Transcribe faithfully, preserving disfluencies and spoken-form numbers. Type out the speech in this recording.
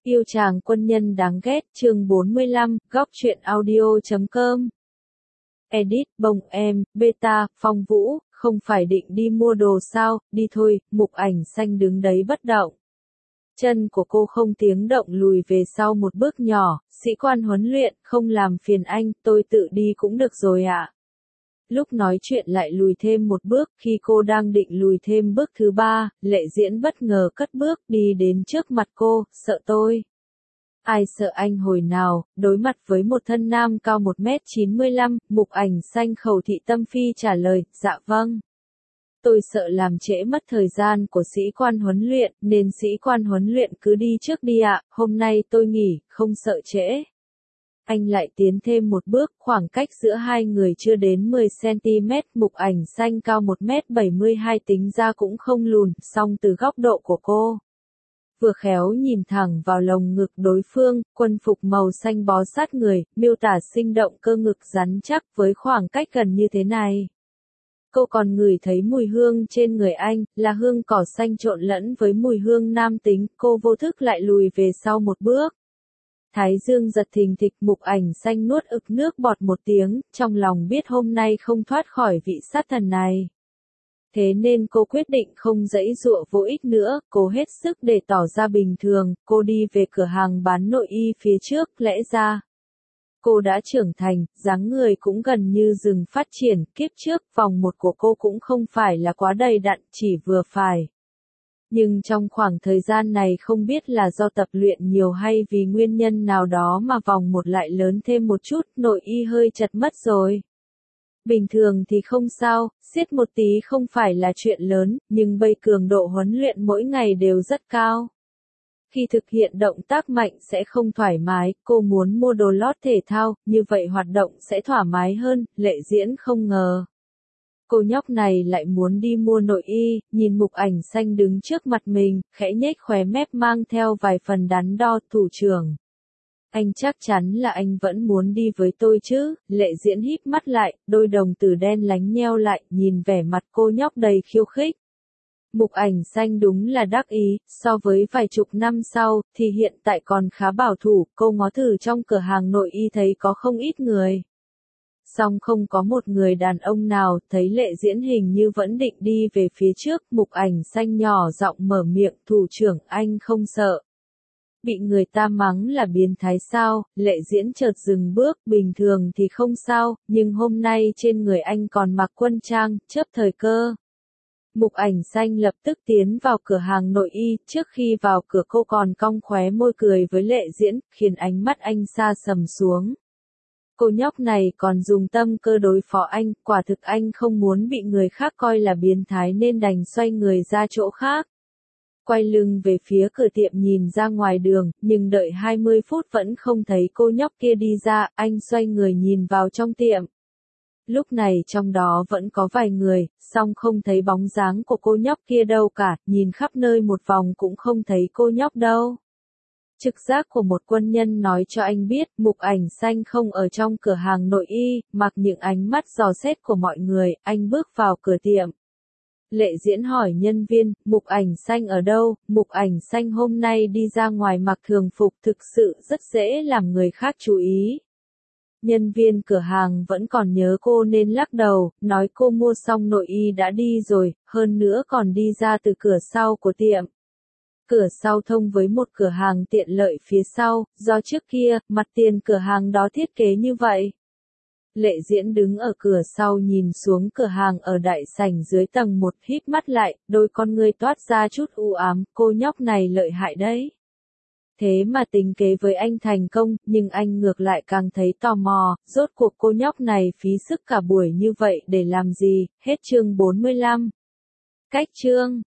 Yêu chàng quân nhân đáng ghét chương bốn mươi lăm, góc truyện audio chấm com. Edit, bông em, beta, Phong Vũ, không phải định đi mua đồ sao, đi thôi, Mục Ảnh Xanh đứng đấy bất động. Chân của cô không tiếng động lùi về sau một bước nhỏ, sĩ quan huấn luyện, không làm phiền anh, tôi tự đi cũng được rồi ạ. Lúc nói chuyện lại lùi thêm một bước, khi cô đang định lùi thêm bước thứ ba, Lệ Diễn bất ngờ cất bước đi đến trước mặt cô, sợ tôi. Ai sợ anh hồi nào, đối mặt với một thân nam cao một mét chín mươi lăm, Mục Ảnh Xanh khẩu thị tâm phi trả lời, dạ vâng. Tôi sợ làm trễ mất thời gian của sĩ quan huấn luyện, nên sĩ quan huấn luyện cứ đi trước đi ạ, hôm nay tôi nghỉ, không sợ trễ. Anh lại tiến thêm một bước, khoảng cách giữa hai người chưa đến mười xăng ti mét, Mục Ảnh Xanh cao một mét bảy mươi hai tính ra cũng không lùn, song từ góc độ của cô. Vừa khéo nhìn thẳng vào lồng ngực đối phương, quân phục màu xanh bó sát người, miêu tả sinh động cơ ngực rắn chắc với khoảng cách gần như thế này. Cô còn ngửi thấy mùi hương trên người anh, là hương cỏ xanh trộn lẫn với mùi hương nam tính, cô vô thức lại lùi về sau một bước. Thái dương giật thình thịch, Mục Ảnh Xanh nuốt ực nước bọt một tiếng, trong lòng biết hôm nay không thoát khỏi vị sát thần này. Thế nên cô quyết định không giãy giụa vô ích nữa, cô hết sức để tỏ ra bình thường, cô đi về cửa hàng bán nội y phía trước, lẽ ra. Cô đã trưởng thành, dáng người cũng gần như dừng phát triển, kiếp trước vòng một của cô cũng không phải là quá đầy đặn, chỉ vừa phải. Nhưng trong khoảng thời gian này không biết là do tập luyện nhiều hay vì nguyên nhân nào đó mà vòng một lại lớn thêm một chút, nội y hơi chật mất rồi. Bình thường thì không sao, siết một tí không phải là chuyện lớn, nhưng bây cường độ huấn luyện mỗi ngày đều rất cao. Khi thực hiện động tác mạnh sẽ không thoải mái, cô muốn mua đồ lót thể thao, như vậy hoạt động sẽ thoải mái hơn, Lệ Diễn không ngờ. Cô nhóc này lại muốn đi mua nội y, nhìn Mục Ảnh Xanh đứng trước mặt mình, khẽ nhếch khóe mép mang theo vài phần đắn đo, thủ trưởng. Anh chắc chắn là anh vẫn muốn đi với tôi chứ, Lệ Diễn híp mắt lại, đôi đồng tử đen lánh nheo lại, nhìn vẻ mặt cô nhóc đầy khiêu khích. Mục Ảnh Xanh đúng là đắc ý, so với vài chục năm sau, thì hiện tại còn khá bảo thủ, cô ngó thử trong cửa hàng nội y thấy có không ít người. Song không có một người đàn ông nào, thấy Lệ Diễn hình như vẫn định đi về phía trước, Mục Ảnh Xanh nhỏ giọng mở miệng, thủ trưởng anh không sợ. Bị người ta mắng là biến thái sao, Lệ Diễn chợt dừng bước, bình thường thì không sao, nhưng hôm nay trên người anh còn mặc quân trang, chớp thời cơ. Mục Ảnh Xanh lập tức tiến vào cửa hàng nội y, trước khi vào cửa cô còn cong khóe môi cười với Lệ Diễn, khiến ánh mắt anh xa sầm xuống. Cô nhóc này còn dùng tâm cơ đối phó anh, quả thực anh không muốn bị người khác coi là biến thái nên đành xoay người ra chỗ khác. Quay lưng về phía cửa tiệm nhìn ra ngoài đường, nhưng đợi hai mươi phút vẫn không thấy cô nhóc kia đi ra, anh xoay người nhìn vào trong tiệm. Lúc này trong đó vẫn có vài người, song không thấy bóng dáng của cô nhóc kia đâu cả, nhìn khắp nơi một vòng cũng không thấy cô nhóc đâu. Trực giác của một quân nhân nói cho anh biết, Mục Ảnh Xanh không ở trong cửa hàng nội y, mặc những ánh mắt dò xét của mọi người, anh bước vào cửa tiệm. Lệ Diễn hỏi nhân viên, Mục Ảnh Xanh ở đâu, Mục Ảnh Xanh hôm nay đi ra ngoài mặc thường phục thực sự rất dễ làm người khác chú ý. Nhân viên cửa hàng vẫn còn nhớ cô nên lắc đầu, nói cô mua xong nội y đã đi rồi, hơn nữa còn đi ra từ cửa sau của tiệm. Cửa sau thông với một cửa hàng tiện lợi phía sau, do trước kia, mặt tiền cửa hàng đó thiết kế như vậy. Lệ Diễn đứng ở cửa sau nhìn xuống cửa hàng ở đại sảnh dưới tầng một, híp mắt lại, đôi con ngươi toát ra chút u ám, cô nhóc này lợi hại đấy. Thế mà tính kế với anh thành công, nhưng anh ngược lại càng thấy tò mò, rốt cuộc cô nhóc này phí sức cả buổi như vậy để làm gì, hết chương bốn mươi lăm. Cách chương